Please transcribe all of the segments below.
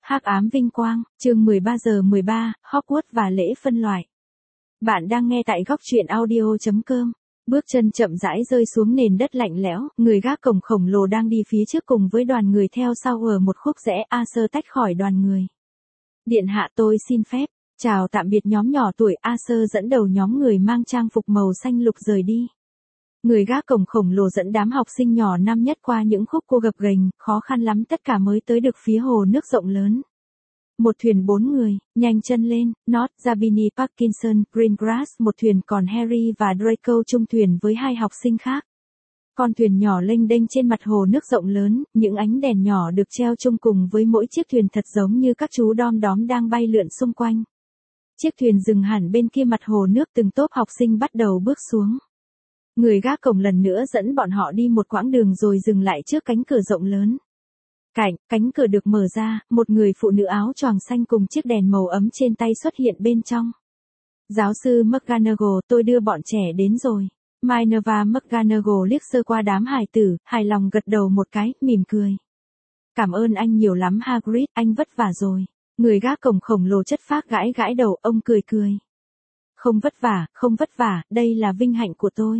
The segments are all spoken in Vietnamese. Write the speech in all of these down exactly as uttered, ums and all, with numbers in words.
Hắc ám vinh quang, chương mười ba giờ mười ba, Hogwarts và lễ phân loại. Bạn đang nghe tại góc truyện audio chấm com. Bước chân chậm rãi rơi xuống nền đất lạnh lẽo, người gác cổng khổng lồ đang đi phía trước cùng với đoàn người theo sau ở một khúc rẽ. Arthur tách khỏi đoàn người. Điện hạ, tôi xin phép. Chào tạm biệt nhóm nhỏ tuổi. Arthur dẫn đầu nhóm người mang trang phục màu xanh lục rời đi. Người gác cổng khổng lồ dẫn đám học sinh nhỏ năm nhất qua những khúc cua gập ghềnh, khó khăn lắm tất cả mới tới được phía hồ nước rộng lớn. Một thuyền bốn người, nhanh chân lên, Nott, Zabini, Parkinson, Greengrass một thuyền, còn Harry và Draco chung thuyền với hai học sinh khác. Con thuyền nhỏ lênh đênh trên mặt hồ nước rộng lớn, những ánh đèn nhỏ được treo chung cùng với mỗi chiếc thuyền thật giống như các chú đom đóm đang bay lượn xung quanh. Chiếc thuyền dừng hẳn bên kia mặt hồ nước, từng tốp học sinh bắt đầu bước xuống. Người gác cổng lần nữa dẫn bọn họ đi một quãng đường rồi dừng lại trước cánh cửa rộng lớn. Cạnh, cánh cửa được mở ra, một người phụ nữ áo choàng xanh cùng chiếc đèn màu ấm trên tay xuất hiện bên trong. Giáo sư McGonagall, tôi đưa bọn trẻ đến rồi. Minerva McGonagall liếc sơ qua đám hài tử, hài lòng gật đầu một cái, mỉm cười. Cảm ơn anh nhiều lắm Hagrid, anh vất vả rồi. Người gác cổng khổng lồ chất phác gãi gãi đầu, ông cười cười. Không vất vả, không vất vả, đây là vinh hạnh của tôi.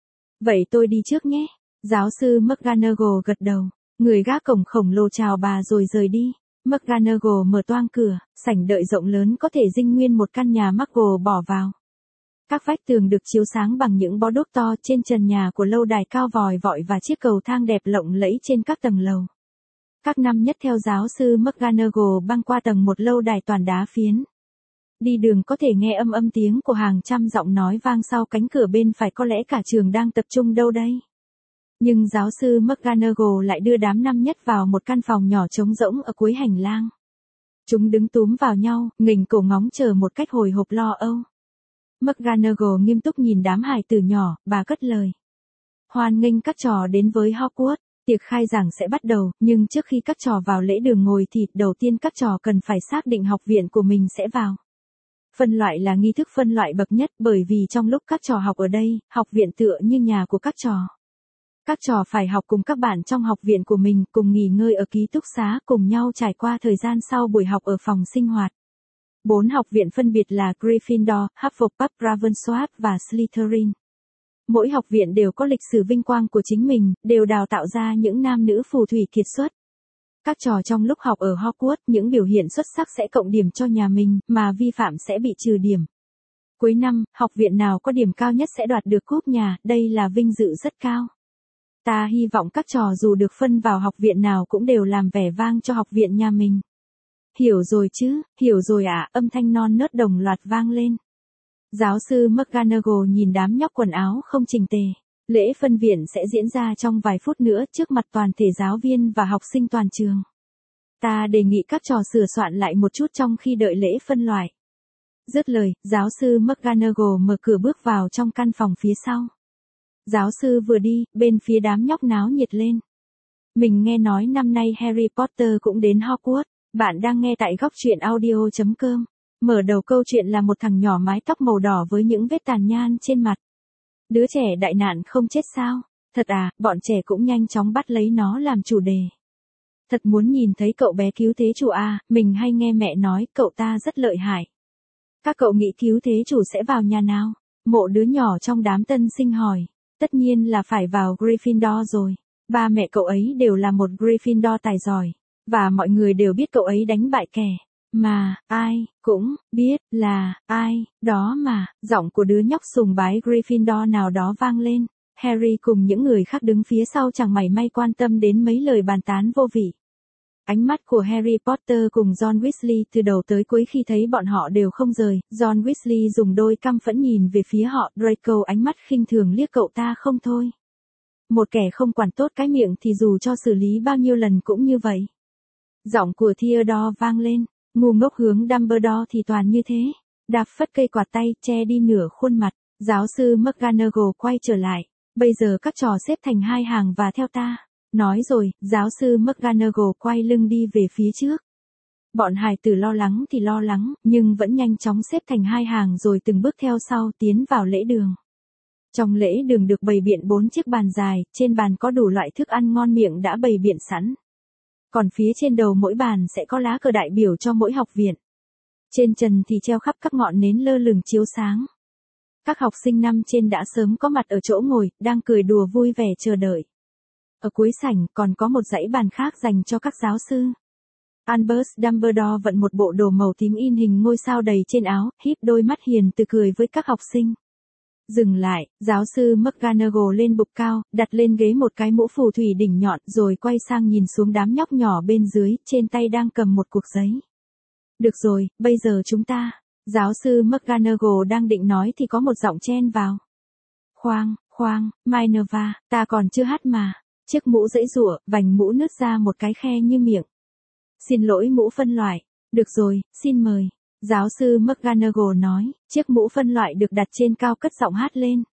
Vậy tôi đi trước nhé. Giáo sư McGonagall gật đầu. Người gác cổng khổng lồ chào bà rồi rời đi. McGonagall mở toang cửa, sảnh đợi rộng lớn có thể dinh nguyên một căn nhà Muggle bỏ vào. Các vách tường được chiếu sáng bằng những bó đuốc to, trên trần nhà của lâu đài cao vòi vọi và chiếc cầu thang đẹp lộng lẫy trên các tầng lầu. Các năm nhất theo giáo sư McGonagall băng qua tầng một lâu đài toàn đá phiến. Đi đường có thể nghe âm âm tiếng của hàng trăm giọng nói vang sau cánh cửa bên phải, có lẽ cả trường đang tập trung đâu đây. Nhưng giáo sư McGonagall lại đưa đám năm nhất vào một căn phòng nhỏ trống rỗng ở cuối hành lang. Chúng đứng túm vào nhau, nghềnh cổ ngóng chờ một cách hồi hộp lo âu. McGonagall nghiêm túc nhìn đám hài tử nhỏ, bà cất lời. Hoan nghênh các trò đến với Hogwarts. Tiệc khai giảng sẽ bắt đầu, nhưng trước khi các trò vào lễ đường ngồi thì đầu tiên các trò cần phải xác định học viện của mình sẽ vào. Phân loại là nghi thức phân loại bậc nhất, bởi vì trong lúc các trò học ở đây, học viện tựa như nhà của các trò. Các trò phải học cùng các bạn trong học viện của mình, cùng nghỉ ngơi ở ký túc xá, cùng nhau trải qua thời gian sau buổi học ở phòng sinh hoạt. Bốn học viện phân biệt là Gryffindor, Hufflepuff, Ravenclaw và Slytherin. Mỗi học viện đều có lịch sử vinh quang của chính mình, đều đào tạo ra những nam nữ phù thủy kiệt xuất. Các trò trong lúc học ở Hogwarts, những biểu hiện xuất sắc sẽ cộng điểm cho nhà mình, mà vi phạm sẽ bị trừ điểm. Cuối năm, học viện nào có điểm cao nhất sẽ đoạt được cúp nhà, đây là vinh dự rất cao. Ta hy vọng các trò dù được phân vào học viện nào cũng đều làm vẻ vang cho học viện nhà mình. Hiểu rồi chứ, hiểu rồi ạ, à, âm thanh non nớt đồng loạt vang lên. Giáo sư McGonagall nhìn đám nhóc quần áo không chỉnh tề. Lễ phân viện sẽ diễn ra trong vài phút nữa trước mặt toàn thể giáo viên và học sinh toàn trường. Ta đề nghị các trò sửa soạn lại một chút trong khi đợi lễ phân loại. Dứt lời, giáo sư McGonagall mở cửa bước vào trong căn phòng phía sau. Giáo sư vừa đi, bên phía đám nhóc náo nhiệt lên. Mình nghe nói năm nay Harry Potter cũng đến Hogwarts. Bạn đang nghe tại góc truyện audio chấm com. Mở đầu câu chuyện là một thằng nhỏ mái tóc màu đỏ với những vết tàn nhan trên mặt. Đứa trẻ đại nạn không chết sao? Thật à, bọn trẻ cũng nhanh chóng bắt lấy nó làm chủ đề. Thật muốn nhìn thấy cậu bé cứu thế chủ à, mình hay nghe mẹ nói cậu ta rất lợi hại. Các cậu nghĩ cứu thế chủ sẽ vào nhà nào? Mộ đứa nhỏ trong đám tân sinh hỏi. Tất nhiên là phải vào Gryffindor rồi. Ba mẹ cậu ấy đều là một Gryffindor tài giỏi. Và mọi người đều biết cậu ấy đánh bại kẻ. Mà, ai, cũng, biết, là, ai, đó mà, giọng của đứa nhóc sùng bái Gryffindor nào đó vang lên. Harry cùng những người khác đứng phía sau chẳng mảy may quan tâm đến mấy lời bàn tán vô vị. Ánh mắt của Harry Potter cùng John Weasley từ đầu tới cuối khi thấy bọn họ đều không rời. John Weasley dùng đôi căm phẫn nhìn về phía họ, Draco ánh mắt khinh thường liếc cậu ta không thôi. Một kẻ không quản tốt cái miệng thì dù cho xử lý bao nhiêu lần cũng như vậy. Giọng của Theodore vang lên. Ngu ngốc hướng Dumbledore thì toàn như thế. Đạp phất cây quạt tay, che đi nửa khuôn mặt. Giáo sư McGonagall quay trở lại. Bây giờ các trò xếp thành hai hàng và theo ta. Nói rồi, giáo sư McGonagall quay lưng đi về phía trước. Bọn hài tử lo lắng thì lo lắng, nhưng vẫn nhanh chóng xếp thành hai hàng rồi từng bước theo sau tiến vào lễ đường. Trong lễ đường được bày biện bốn chiếc bàn dài, trên bàn có đủ loại thức ăn ngon miệng đã bày biện sẵn. Còn phía trên đầu mỗi bàn sẽ có lá cờ đại biểu cho mỗi học viện. Trên trần thì treo khắp các ngọn nến lơ lửng chiếu sáng. Các học sinh năm trên đã sớm có mặt ở chỗ ngồi, đang cười đùa vui vẻ chờ đợi. Ở cuối sảnh còn có một dãy bàn khác dành cho các giáo sư. Albus Dumbledore vận một bộ đồ màu tím in hình ngôi sao đầy trên áo, híp đôi mắt hiền từ cười với các học sinh. Dừng lại, giáo sư McGonagall lên bục cao, đặt lên ghế một cái mũ phù thủy đỉnh nhọn rồi quay sang nhìn xuống đám nhóc nhỏ bên dưới, trên tay đang cầm một cuộc giấy. Được rồi, bây giờ chúng ta. Giáo sư McGonagall đang định nói thì có một giọng chen vào. Khoan, khoan, Minerva, ta còn chưa hát mà. Chiếc mũ giãy giụa, vành mũ nứt ra một cái khe như miệng. Xin lỗi mũ phân loại. Được rồi, xin mời. Giáo sư McGonagall nói, chiếc mũ phân loại được đặt trên cao cất giọng hát lên.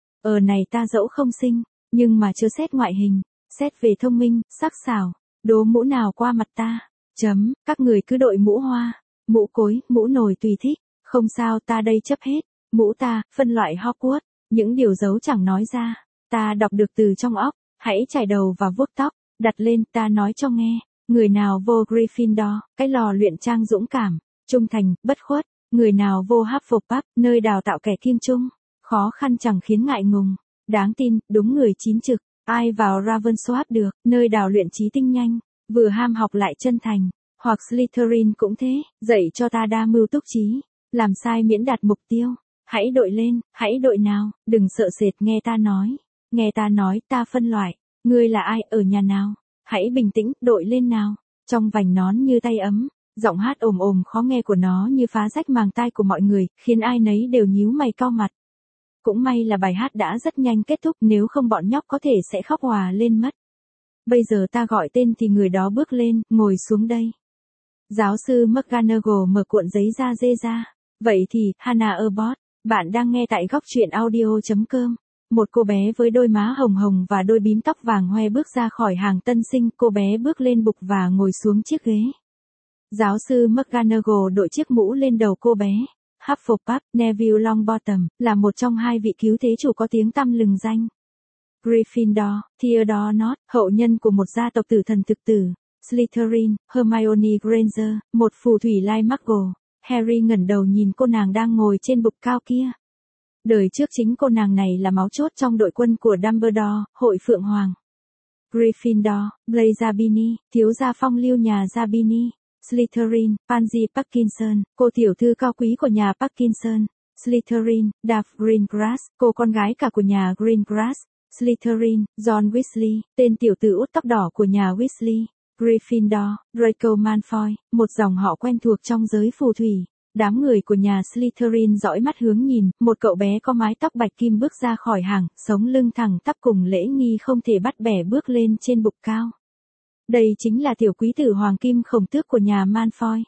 Ờ này ta dẫu không xinh, nhưng mà chưa xét ngoại hình, xét về thông minh, sắc sảo, đố mũ nào qua mặt ta. Chấm, các người cứ đội mũ hoa, mũ cối, mũ nồi tùy thích, không sao ta đây chấp hết. Mũ ta, phân loại Hogwarts, những điều giấu chẳng nói ra, ta đọc được từ trong óc, hãy chải đầu và vuốt tóc, đặt lên ta nói cho nghe. Người nào vô Gryffindor, cái lò luyện trang dũng cảm, trung thành, bất khuất, người nào vô Hufflepuff, nơi đào tạo kẻ kim trung, khó khăn chẳng khiến ngại ngùng, đáng tin, đúng người chín trực, ai vào Ravenclaw được, nơi đào luyện trí tinh nhanh, vừa ham học lại chân thành, hoặc Slytherin cũng thế, dạy cho ta đa mưu túc trí, làm sai miễn đạt mục tiêu, hãy đội lên, hãy đội nào, đừng sợ sệt nghe ta nói, nghe ta nói ta phân loại, ngươi là ai ở nhà nào, hãy bình tĩnh, đội lên nào, trong vành nón như tay ấm. Giọng hát ồm ồm khó nghe của nó như phá rách màng tai của mọi người, khiến ai nấy đều nhíu mày cau mặt. Cũng may là bài hát đã rất nhanh kết thúc, nếu không bọn nhóc có thể sẽ khóc òa lên mất. Bây giờ ta gọi tên thì người đó bước lên, ngồi xuống đây. Giáo sư McGonagall mở cuộn giấy da dê ra. Vậy thì, Hannah Abbott, bạn đang nghe tại góc truyện audio chấm com. Một cô bé với đôi má hồng hồng và đôi bím tóc vàng hoe bước ra khỏi hàng tân sinh, cô bé bước lên bục và ngồi xuống chiếc ghế. Giáo sư McGonagall đội chiếc mũ lên đầu cô bé. Hufflepuff, Neville Longbottom, là một trong hai vị cứu thế chủ có tiếng tăm lừng danh. Gryffindor, Theodore Nott, hậu nhân của một gia tộc tử thần thực tử. Slytherin, Hermione Granger, một phù thủy lai Muggle. Harry ngẩng đầu nhìn cô nàng đang ngồi trên bục cao kia. Đời trước chính cô nàng này là máu chốt trong đội quân của Dumbledore, hội Phượng Hoàng. Gryffindor, Blaise Zabini, thiếu gia phong lưu nhà Zabini. Slytherin, Pansy Parkinson, cô tiểu thư cao quý của nhà Parkinson. Slytherin, Daphne Greengrass, cô con gái cả của nhà Greengrass. Slytherin, John Weasley, tên tiểu tử út tóc đỏ của nhà Weasley. Gryffindor, Draco Malfoy, một dòng họ quen thuộc trong giới phù thủy. Đám người của nhà Slytherin dõi mắt hướng nhìn, một cậu bé có mái tóc bạch kim bước ra khỏi hàng, sống lưng thẳng tắp cùng lễ nghi không thể bắt bẻ bước lên trên bục cao. Đây chính là tiểu quý tử hoàng kim khổng tước của nhà Malfoy.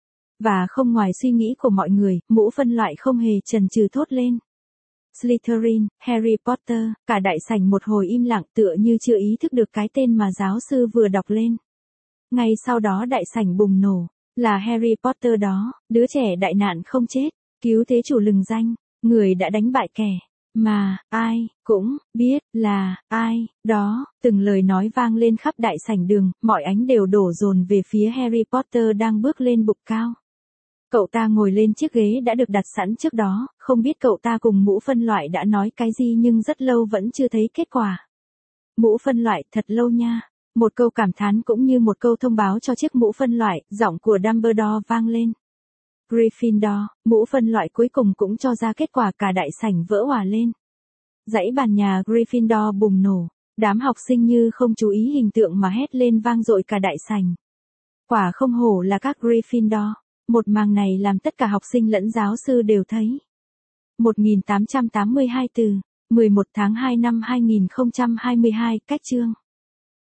Và không ngoài suy nghĩ của mọi người, mũ phân loại không hề chần chừ thốt lên. Slytherin, Harry Potter, cả đại sảnh một hồi im lặng tựa như chưa ý thức được cái tên mà giáo sư vừa đọc lên. Ngay sau đó đại sảnh bùng nổ, là Harry Potter đó, đứa trẻ đại nạn không chết, cứu thế chủ lừng danh, người đã đánh bại kẻ mà ai cũng biết là ai, đó, từng lời nói vang lên khắp đại sảnh đường, mọi ánh đều đổ dồn về phía Harry Potter đang bước lên bục cao. Cậu ta ngồi lên chiếc ghế đã được đặt sẵn trước đó, không biết cậu ta cùng mũ phân loại đã nói cái gì nhưng rất lâu vẫn chưa thấy kết quả. Mũ phân loại thật lâu nha. Một câu cảm thán cũng như một câu thông báo cho chiếc mũ phân loại, giọng của Dumbledore vang lên. Gryffindor, mũ phân loại cuối cùng cũng cho ra kết quả, cả đại sảnh vỡ òa lên. Dãy bàn nhà Gryffindor bùng nổ, đám học sinh như không chú ý hình tượng mà hét lên vang dội cả đại sảnh. Quả không hổ là các Gryffindor, một màn này làm tất cả học sinh lẫn giáo sư đều thấy. một nghìn tám trăm tám mươi hai từ, mười một tháng hai năm hai nghìn không trăm hai mươi hai, cách chương.